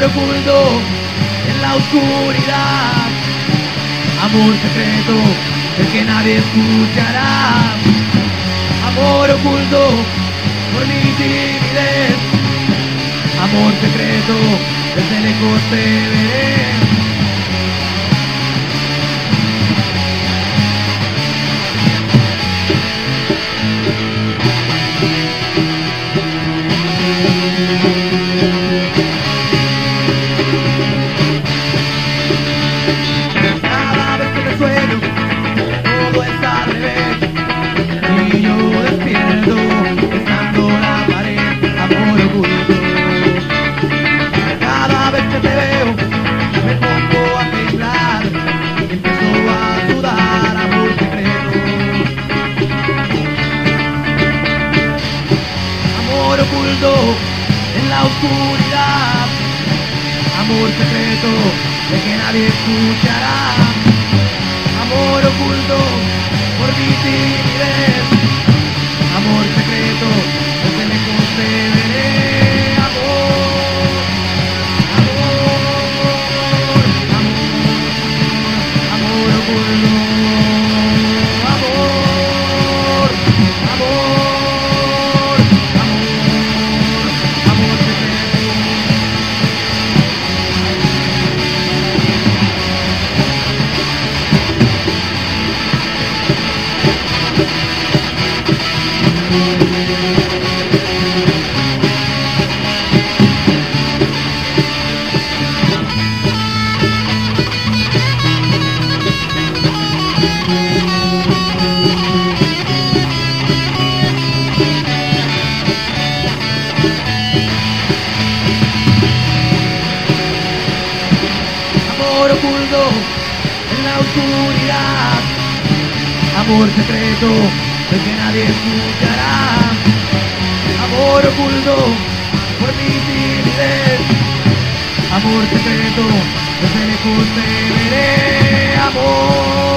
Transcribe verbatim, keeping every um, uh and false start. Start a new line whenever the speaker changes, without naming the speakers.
oculto en la oscuridad, amor secreto del que nadie escuchará, amor oculto por mi timidez, amor secreto desde lejos te veré. Cada vez que te sueño, todo está al revés, y yo despierto, besando la pared, amor oculto. Cada vez que te veo, me pongo a pensar, y empiezo a sudar, amor secreto. Amor oculto en la oscuridad, amor secreto de que nadie escuchará, amor oculto por mi timidez, amor secreto desde lejos te veré, amor, amor, amor, amor oculto, amor, amor, amor, amor secreto. Amor oculto en la oscuridad, amor secreto del que nadie escuchará, amor oculto por mi timidez, amor secreto desde lejos te veré, amor.